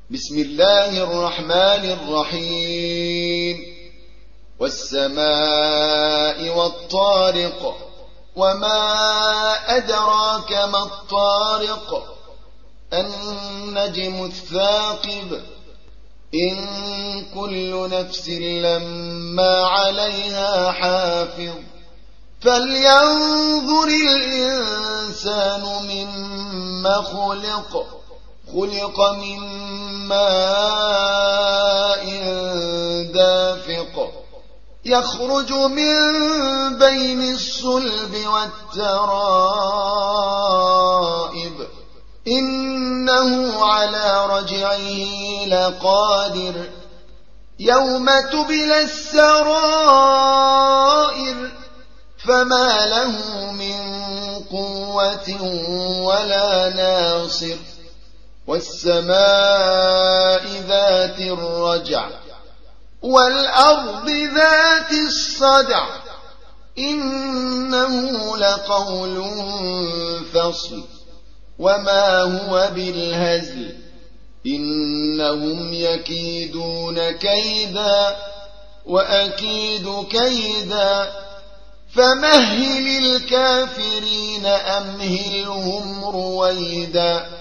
بسم الله الرحمن الرحيم والسماء والطارق وما أدراك ما الطارق النجم الثاقب إن كل نفس لما عليها حافظ فلينظر الإنسان مما خلق من ماء دافق يخرج من بين الصلب والترائب إنه على رجعه لقادر يوم تبلى السرائر فما له من قوة ولا ناصر والسماء ذات الرجع والأرض ذات الصدع إنه لقول فصل وما هو بالهزل إنهم يكيدون كيدا وأكيد كيدا فمهل الكافرين أمهلهم رويدا